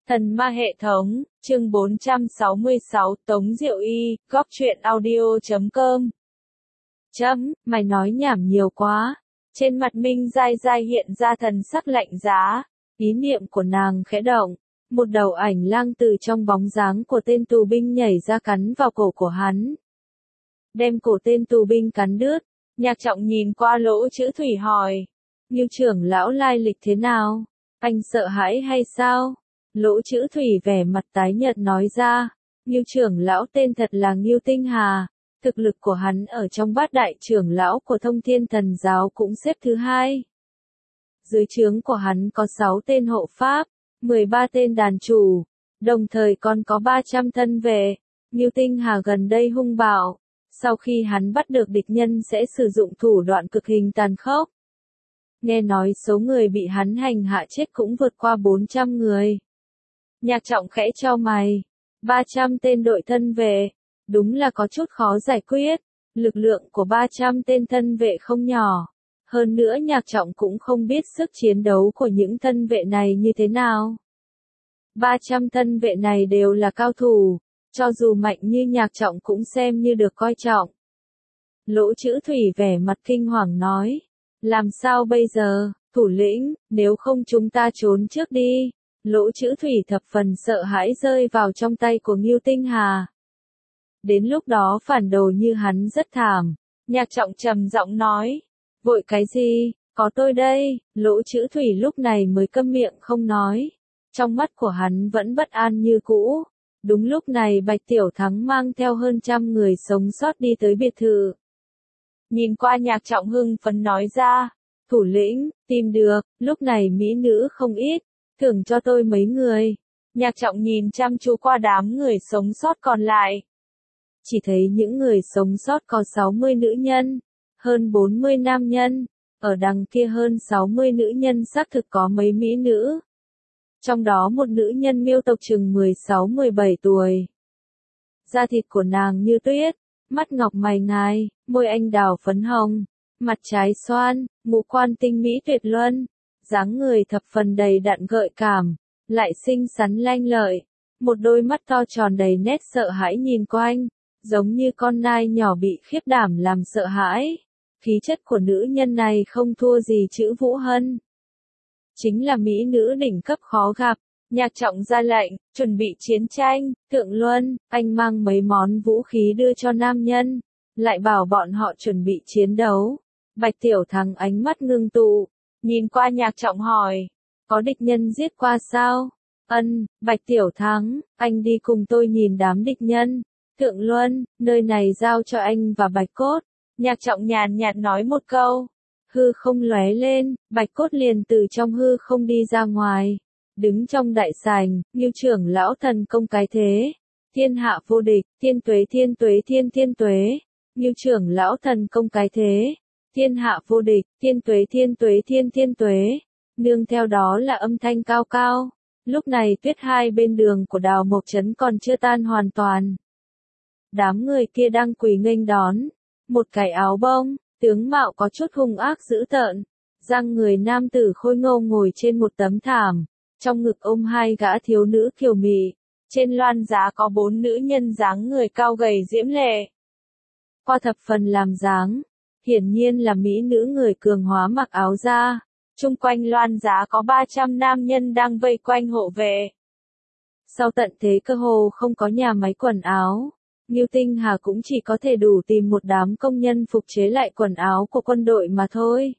Thần ma hệ thống, chương 466, Tống Diệu Y, góc truyện audio.com. Mày nói nhảm nhiều quá. Trên mặt Minh Giai Giai hiện ra thần sắc lạnh giá, ý niệm của nàng khẽ động. Một đầu ảnh lang từ trong bóng dáng của tên tù binh nhảy ra cắn vào cổ của hắn. Đem cổ tên tù binh cắn đứt, Nhạc Trọng nhìn qua Lỗ Chữ Thủy hỏi. Ngưu trưởng lão lai lịch thế nào? Anh sợ hãi hay sao? Lỗ Chữ Thủy vẻ mặt tái nhợt nói ra. Ngưu trưởng lão tên thật là Ngưu Tinh Hà. Thực lực của hắn ở trong bát đại trưởng lão của Thông Thiên Thần Giáo cũng xếp thứ 2. Dưới trướng của hắn có 6 tên hộ pháp, 13 tên đàn chủ, đồng thời còn có 300 thân vệ. Ngưu Tinh Hà gần đây hung bạo, sau khi hắn bắt được địch nhân sẽ sử dụng thủ đoạn cực hình tàn khốc. Nghe nói số người bị hắn hành hạ chết cũng vượt qua 400 người. Nhạc Trọng khẽ chau mày, 300 tên đội thân vệ, đúng là có chút khó giải quyết, lực lượng của 300 tên thân vệ không nhỏ. Hơn nữa Nhạc Trọng cũng không biết sức chiến đấu của những thân vệ này như thế nào. 300 thân vệ này đều là cao thủ, cho dù mạnh như Nhạc Trọng cũng xem như được coi trọng. Lỗ Chữ Thủy vẻ mặt kinh hoàng nói, làm sao bây giờ, thủ lĩnh, nếu không chúng ta trốn trước đi. Lỗ Chữ Thủy thập phần sợ hãi rơi vào trong tay của Ngưu Tinh Hà. Đến lúc đó phản đồ như hắn rất thảm. Nhạc Trọng trầm giọng nói, vội cái gì, có tôi đây. Lỗ Chữ Thủy lúc này mới câm miệng không nói. Trong mắt của hắn vẫn bất an như cũ. Đúng lúc này Bạch Tiểu Thắng mang theo hơn 100 người sống sót đi tới biệt thự. Nhìn qua Nhạc Trọng hưng phấn nói ra, thủ lĩnh, tìm được, lúc này mỹ nữ không ít, thưởng cho tôi mấy người. Nhạc Trọng nhìn chăm chú qua đám người sống sót còn lại. Chỉ thấy những người sống sót có 60 nữ nhân, hơn 40 nam nhân, ở đằng kia hơn 60 nữ nhân xác thực có mấy mỹ nữ. Trong đó một nữ nhân miêu tộc chừng 16-17 tuổi. Da thịt của nàng như tuyết, mắt ngọc mày ngài, môi anh đào phấn hồng, mặt trái xoan, ngũ quan tinh mỹ tuyệt luân, dáng người thập phần đầy đặn gợi cảm, lại xinh xắn lanh lợi, một đôi mắt to tròn đầy nét sợ hãi nhìn quanh, giống như con nai nhỏ bị khiếp đảm làm sợ hãi. Khí chất của nữ nhân này không thua gì Chữ Vũ Hân. Chính là mỹ nữ đỉnh cấp khó gặp. Nhạc Trọng ra lệnh, chuẩn bị chiến tranh. Thượng Luân, anh mang mấy món vũ khí đưa cho nam nhân, lại bảo bọn họ chuẩn bị chiến đấu. Bạch Tiểu Thắng ánh mắt ngưng tụ, nhìn qua Nhạc Trọng hỏi, có địch nhân giết qua sao? Bạch Tiểu Thắng, anh đi cùng tôi nhìn đám địch nhân. Thượng Luân, nơi này giao cho anh và Bạch Cốt. Nhạc Trọng nhàn nhạt nói một câu. Hư không lóe lên, Bạch Cốt liền từ trong hư không đi ra ngoài. Đứng trong đại sảnh, Ngưu trưởng lão thần công cái thế. Thiên hạ vô địch, thiên tuế thiên tuế thiên thiên tuế. Ngưu trưởng lão thần công cái thế. Thiên hạ vô địch, thiên tuế thiên tuế thiên thiên tuế. Nương theo đó là âm thanh cao cao. Lúc này tuyết hai bên đường của Đào Mộc Trấn còn chưa tan hoàn toàn. Đám người kia đang quỳ nghênh đón. Một cái áo bông, tướng mạo có chút hung ác dữ tợn. Răng người nam tử khôi ngô ngồi trên một tấm thảm. Trong ngực ôm 2 gã thiếu nữ kiều mị. Trên loan giá có 4 nữ nhân dáng người cao gầy diễm lệ. Qua thập phần làm dáng. Hiển nhiên là mỹ nữ người cường hóa mặc áo da. Chung quanh loan giá có 300 nam nhân đang vây quanh hộ vệ. Sau tận thế cơ hồ không có nhà máy quần áo. Ngưu Tinh Hà cũng chỉ có thể đủ tìm một đám công nhân phục chế lại quần áo của quân đội mà thôi.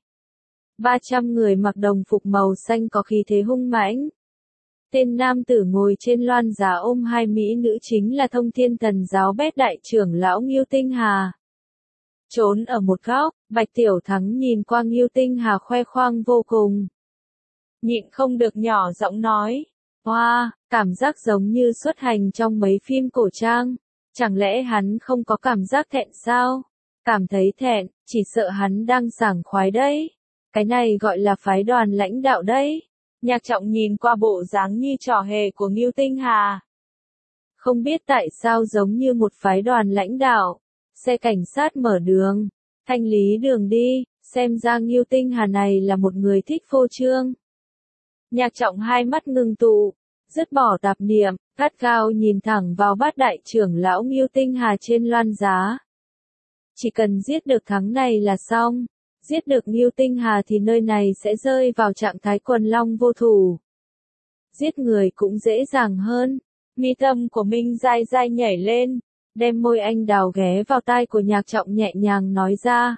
300 người mặc đồng phục màu xanh có khí thế hung mãnh. Tên nam tử ngồi trên loan giá ôm 2 mỹ nữ chính là Thông Thiên Thần Giáo bét đại trưởng lão Ngưu Tinh Hà. Trốn ở một góc, Bạch Tiểu Thắng nhìn qua Ngưu Tinh Hà khoe khoang vô cùng. Nhịn không được nhỏ giọng nói. Wow, cảm giác giống như xuất hành trong mấy phim cổ trang. Chẳng lẽ hắn không có cảm giác thẹn sao? Cảm thấy thẹn, chỉ sợ hắn đang sảng khoái đấy. Cái này gọi là phái đoàn lãnh đạo đấy. Nhạc Trọng nhìn qua bộ dáng như trò hề của Ngưu Tinh Hà. Không biết tại sao giống như một phái đoàn lãnh đạo. Xe cảnh sát mở đường, thanh lý đường đi, xem ra Ngưu Tinh Hà này là một người thích phô trương. Nhạc Trọng hai mắt ngưng tụ, dứt bỏ tạp niệm, gắt gao nhìn thẳng vào bát đại trưởng lão Ngưu Tinh Hà trên loan giá. Chỉ cần giết được thắng này là xong, giết được Ngưu Tinh Hà thì nơi này sẽ rơi vào trạng thái quần long vô thủ. Giết người cũng dễ dàng hơn. Mi tâm của Minh dai dai nhảy lên, đem môi anh đào ghé vào tai của Nhạc Trọng nhẹ nhàng nói ra.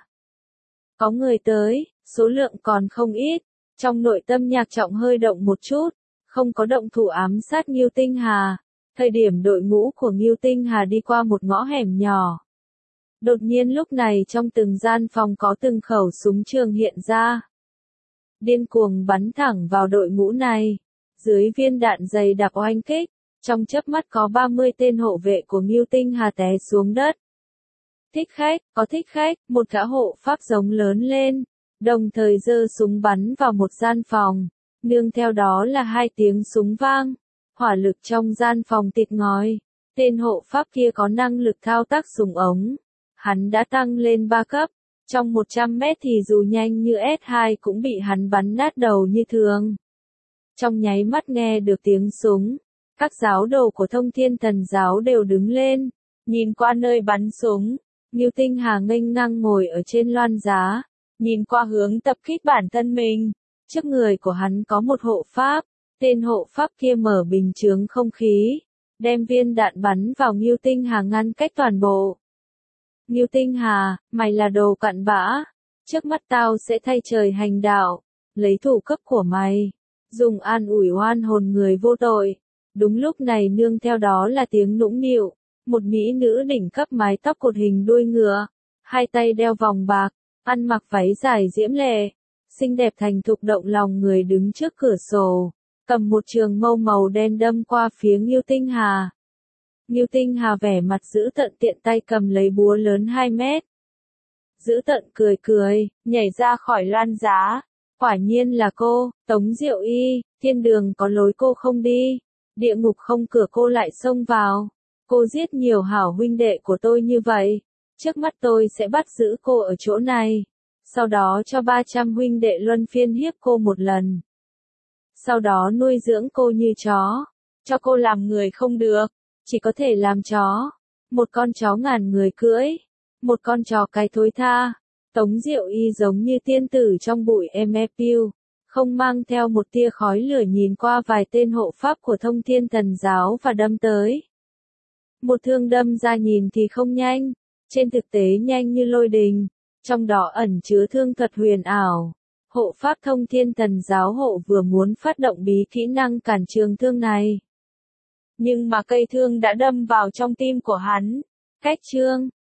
Có người tới, số lượng còn không ít, trong nội tâm Nhạc Trọng hơi động một chút, không có động thủ ám sát Ngưu Tinh Hà. Thời điểm đội ngũ của Ngưu Tinh Hà đi qua một ngõ hẻm nhỏ. Đột nhiên lúc này trong từng gian phòng có từng khẩu súng trường hiện ra. Điên cuồng bắn thẳng vào đội ngũ này. Dưới viên đạn dày đặc oanh kích, trong chớp mắt có 30 tên hộ vệ của Ngưu Tinh Hà té xuống đất. Thích khách, có thích khách, một gã hộ pháp giống lớn lên, đồng thời giơ súng bắn vào một gian phòng, nương theo đó là 2 tiếng súng vang, hỏa lực trong gian phòng tịt ngòi. Tên hộ pháp kia có năng lực thao tác súng ống, hắn đã tăng lên 3 cấp, trong 100 mét thì dù nhanh như S2 cũng bị hắn bắn nát đầu như thường. Trong nháy mắt nghe được tiếng súng, các giáo đồ của Thông Thiên Thần giáo đều đứng lên, nhìn qua nơi bắn súng. Ngưu Tinh Hà nghênh ngang ngồi ở trên loan giá, nhìn qua hướng tập kích bản thân mình. Trước người của hắn có một hộ pháp, tên hộ pháp kia mở bình chướng không khí, đem viên đạn bắn vào Ngưu Tinh Hà ngăn cách toàn bộ. Ngưu Tinh Hà, mày là đồ cặn bã, trước mắt tao sẽ thay trời hành đạo, lấy thủ cấp của mày, dùng an ủi oan hồn người vô tội. Đúng lúc này nương theo đó là tiếng nũng nịu, một mỹ nữ đỉnh cấp mái tóc cột hình đuôi ngựa, 2 tay đeo vòng bạc, ăn mặc váy dài diễm lệ, xinh đẹp thành thục động lòng người đứng trước cửa sổ, cầm một trường mâu màu đen đâm qua phía Ngưu Tinh Hà. Ngưu Tinh Hà vẻ mặt dữ tợn tiện tay cầm lấy búa lớn 2 mét. Dữ tợn cười cười, nhảy ra khỏi loan giá. Quả nhiên là cô, Tống Diệu Y, thiên đường có lối cô không đi, địa ngục không cửa cô lại xông vào. Cô giết nhiều hảo huynh đệ của tôi như vậy, trước mắt tôi sẽ bắt giữ cô ở chỗ này, sau đó cho 300 huynh đệ luân phiên hiếp cô một lần. Sau đó nuôi dưỡng cô như chó, cho cô làm người không được, chỉ có thể làm chó, một con chó ngàn người cưỡi, một con chó cái thối tha. Tống Diệu Y giống như tiên tử trong bụi MFU, không mang theo một tia khói lửa nhìn qua vài tên hộ pháp của Thông Thiên Thần giáo và đâm tới. Một thương đâm ra nhìn thì không nhanh, trên thực tế nhanh như lôi đình, trong đó ẩn chứa thương thuật huyền ảo. Hộ pháp Thông Thiên Thần giáo hộ vừa muốn phát động bí kỹ năng cản trường thương này. Nhưng mà cây thương đã đâm vào trong tim của hắn. Cách chương